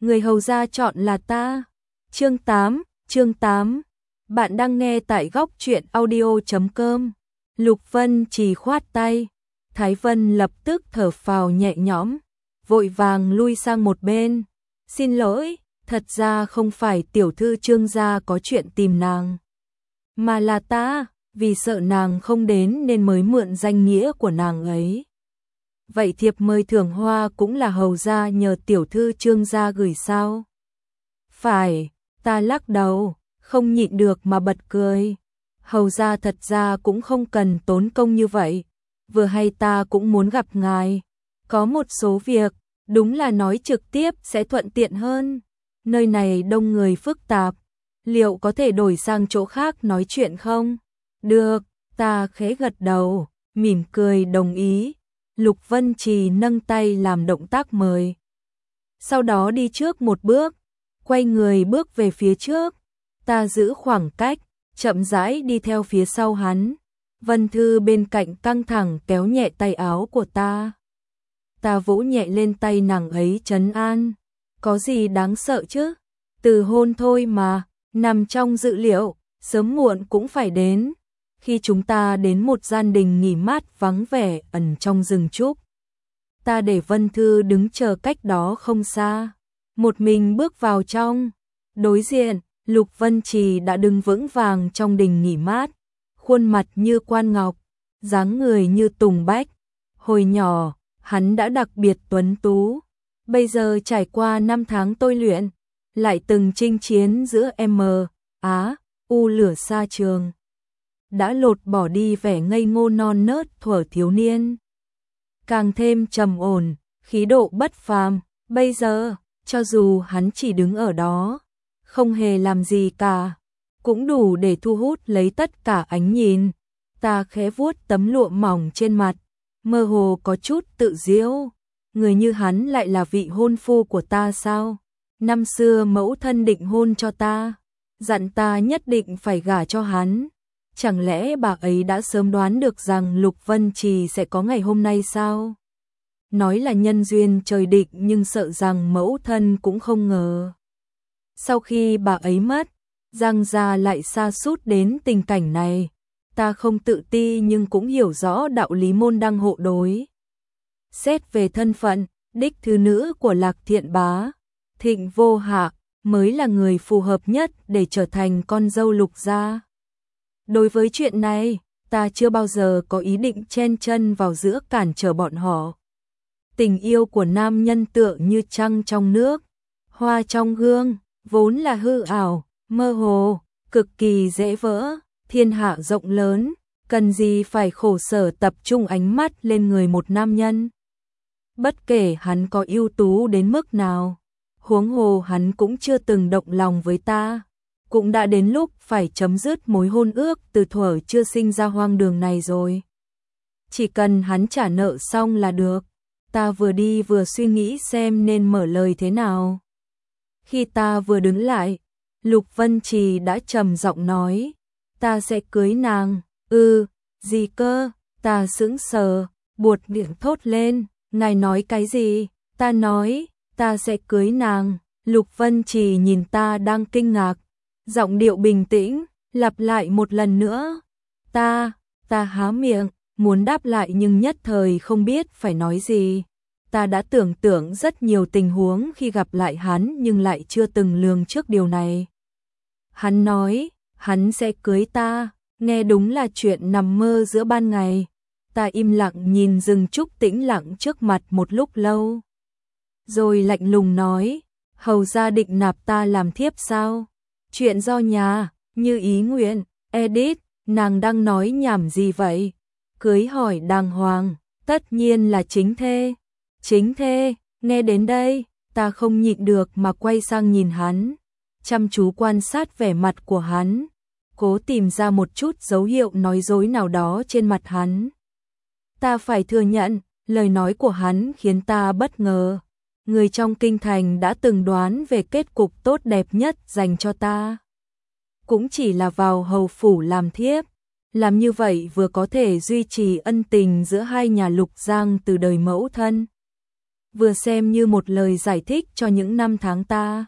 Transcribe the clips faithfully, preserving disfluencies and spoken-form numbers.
người hầu gia chọn là ta. Chương tám, chương tám. Bạn đang nghe tại góc truyện audio chấm com. Lục Vân Trì khoát tay, Thái Vân lập tức thở phào nhẹ nhõm, vội vàng lui sang một bên. Xin lỗi, thật ra không phải tiểu thư Trương gia có chuyện tìm nàng, mà là ta, vì sợ nàng không đến nên mới mượn danh nghĩa của nàng ấy. Vậy thiệp mời thưởng hoa cũng là hầu gia nhờ tiểu thư Trương gia gửi sao? Phải, ta lắc đầu, không nhịn được mà bật cười. Hầu gia thật ra cũng không cần tốn công như vậy, vừa hay ta cũng muốn gặp ngài. Có một số việc, đúng là nói trực tiếp sẽ thuận tiện hơn. Nơi này đông người phức tạp, liệu có thể đổi sang chỗ khác nói chuyện không? Được, ta khẽ gật đầu, mỉm cười đồng ý. Lục Vân Trì nâng tay làm động tác mời. Sau đó đi trước một bước, quay người bước về phía trước. Ta giữ khoảng cách, chậm rãi đi theo phía sau hắn. Vân Thư bên cạnh căng thẳng kéo nhẹ tay áo của ta. Ta vỗ nhẹ lên tay nàng ấy trấn an. Có gì đáng sợ chứ? Từ hôn thôi mà, nằm trong dự liệu, sớm muộn cũng phải đến. Khi chúng ta đến một gian đình nghỉ mát vắng vẻ ẩn trong rừng trúc, ta để Vân Thư đứng chờ cách đó không xa, một mình bước vào trong. Đối diện, Lục Vân Trì đã đứng vững vàng trong đình nghỉ mát, khuôn mặt như quan ngọc, dáng người như tùng bách. Hồi nhỏ, hắn đã đặc biệt tuấn tú, bây giờ trải qua năm tháng tôi luyện, lại từng chinh chiến giữa M, Á, U lửa xa trường, đã lột bỏ đi vẻ ngây ngô non nớt thuở thiếu niên, càng thêm trầm ổn, khí độ bất phàm. Bây giờ, cho dù hắn chỉ đứng ở đó, không hề làm gì cả, cũng đủ để thu hút lấy tất cả ánh nhìn. Ta khẽ vuốt tấm lụa mỏng trên mặt, mơ hồ có chút tự giễu. Người như hắn lại là vị hôn phu của ta sao? Năm xưa mẫu thân định hôn cho ta, dặn ta nhất định phải gả cho hắn. Chẳng lẽ bà ấy đã sớm đoán được rằng Lục Vân Trì sẽ có ngày hôm nay sao? Nói là nhân duyên trời định nhưng sợ rằng mẫu thân cũng không ngờ. Sau khi bà ấy mất, Giang gia lại sa sút đến tình cảnh này. Ta không tự ti nhưng cũng hiểu rõ đạo lý môn đăng hộ đối. Xét về thân phận, đích thứ nữ của Lạc Thiện Bá, Thịnh Vô Hạ mới là người phù hợp nhất để trở thành con dâu Lục gia. Đối với chuyện này, ta chưa bao giờ có ý định chen chân vào giữa cản trở bọn họ. Tình yêu của nam nhân tựa như trăng trong nước, hoa trong gương, vốn là hư ảo, mơ hồ, cực kỳ dễ vỡ. Thiên hạ rộng lớn, cần gì phải khổ sở tập trung ánh mắt lên người một nam nhân. Bất kể hắn có ưu tú đến mức nào, huống hồ hắn cũng chưa từng động lòng với ta. Cũng đã đến lúc phải chấm dứt mối hôn ước từ thuở chưa sinh ra hoang đường này rồi. Chỉ cần hắn trả nợ xong là được. Ta vừa đi vừa suy nghĩ xem nên mở lời thế nào. Khi ta vừa đứng lại, Lục Vân Trì đã trầm giọng nói, ta sẽ cưới nàng. Ừ, gì cơ? Ta sững sờ, buột miệng thốt lên, ngài nói cái gì? Ta nói, ta sẽ cưới nàng. Lục Vân Trì nhìn ta đang kinh ngạc, giọng điệu bình tĩnh, lặp lại một lần nữa. Ta, ta há miệng, muốn đáp lại nhưng nhất thời không biết phải nói gì. Ta đã tưởng tượng rất nhiều tình huống khi gặp lại hắn nhưng lại chưa từng lường trước điều này. Hắn nói, hắn sẽ cưới ta, nghe đúng là chuyện nằm mơ giữa ban ngày. Ta im lặng nhìn rừng trúc tĩnh lặng trước mặt một lúc lâu. Rồi lạnh lùng nói, hầu gia định nạp ta làm thiếp sao? Chuyện do nhà, như ý nguyện. Edit, nàng đang nói nhảm gì vậy? Cưới hỏi đàng hoàng, tất nhiên là chính thê. Chính thê, nghe đến đây, ta không nhịn được mà quay sang nhìn hắn, chăm chú quan sát vẻ mặt của hắn, cố tìm ra một chút dấu hiệu nói dối nào đó trên mặt hắn. Ta phải thừa nhận, lời nói của hắn khiến ta bất ngờ. Người trong kinh thành đã từng đoán về kết cục tốt đẹp nhất dành cho ta. Cũng chỉ là vào hầu phủ làm thiếp. Làm như vậy vừa có thể duy trì ân tình giữa hai nhà Lục Giang từ đời mẫu thân, vừa xem như một lời giải thích cho những năm tháng ta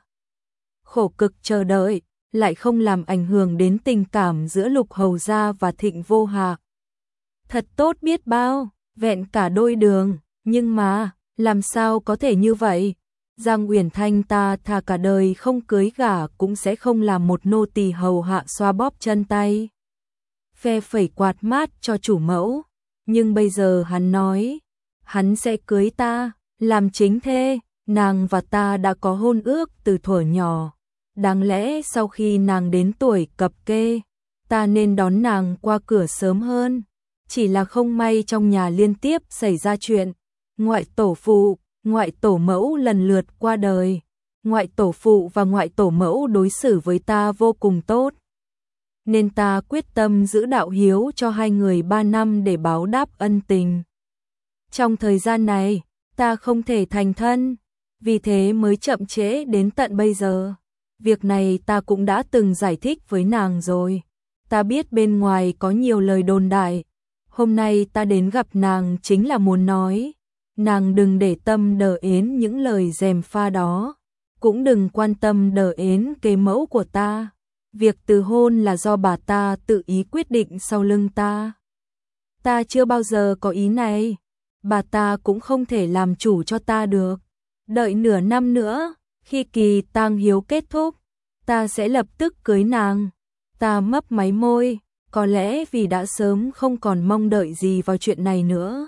khổ cực chờ đợi, lại không làm ảnh hưởng đến tình cảm giữa Lục Hầu gia và Thịnh Vô Hạc. Thật tốt biết bao, vẹn cả đôi đường, nhưng mà, làm sao có thể như vậy? Giang Uyển Thanh ta thà cả đời không cưới gả cũng sẽ không làm một nô tỳ hầu hạ xoa bóp chân tay, phe phẩy quạt mát cho chủ mẫu, nhưng bây giờ hắn nói, hắn sẽ cưới ta, làm chính thê, nàng và ta đã có hôn ước từ thuở nhỏ, đáng lẽ sau khi nàng đến tuổi cập kê, ta nên đón nàng qua cửa sớm hơn, chỉ là không may trong nhà liên tiếp xảy ra chuyện, ngoại tổ phụ, ngoại tổ mẫu lần lượt qua đời, ngoại tổ phụ và ngoại tổ mẫu đối xử với ta vô cùng tốt. Nên ta quyết tâm giữ đạo hiếu cho hai người ba năm để báo đáp ân tình. Trong thời gian này, ta không thể thành thân, vì thế mới chậm trễ đến tận bây giờ. Việc này ta cũng đã từng giải thích với nàng rồi. Ta biết bên ngoài có nhiều lời đồn đại. Hôm nay ta đến gặp nàng chính là muốn nói, nàng đừng để tâm đờ ến những lời gièm pha đó, cũng đừng quan tâm đờ ến kế mẫu của ta. Việc từ hôn là do bà ta tự ý quyết định sau lưng ta. Ta chưa bao giờ có ý này, bà ta cũng không thể làm chủ cho ta được. Đợi nửa năm nữa, khi kỳ tang hiếu kết thúc, ta sẽ lập tức cưới nàng. Ta mấp máy môi, có lẽ vì đã sớm không còn mong đợi gì vào chuyện này nữa.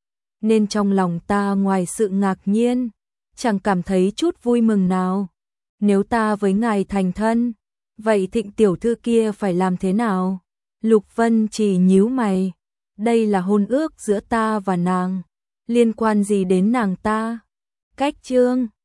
Nên trong lòng ta ngoài sự ngạc nhiên, chẳng cảm thấy chút vui mừng nào. Nếu ta với ngài thành thân, vậy Thịnh tiểu thư kia phải làm thế nào? Lục Vân chỉ nhíu mày, đây là hôn ước giữa ta và nàng, liên quan gì đến nàng ta? Cách chương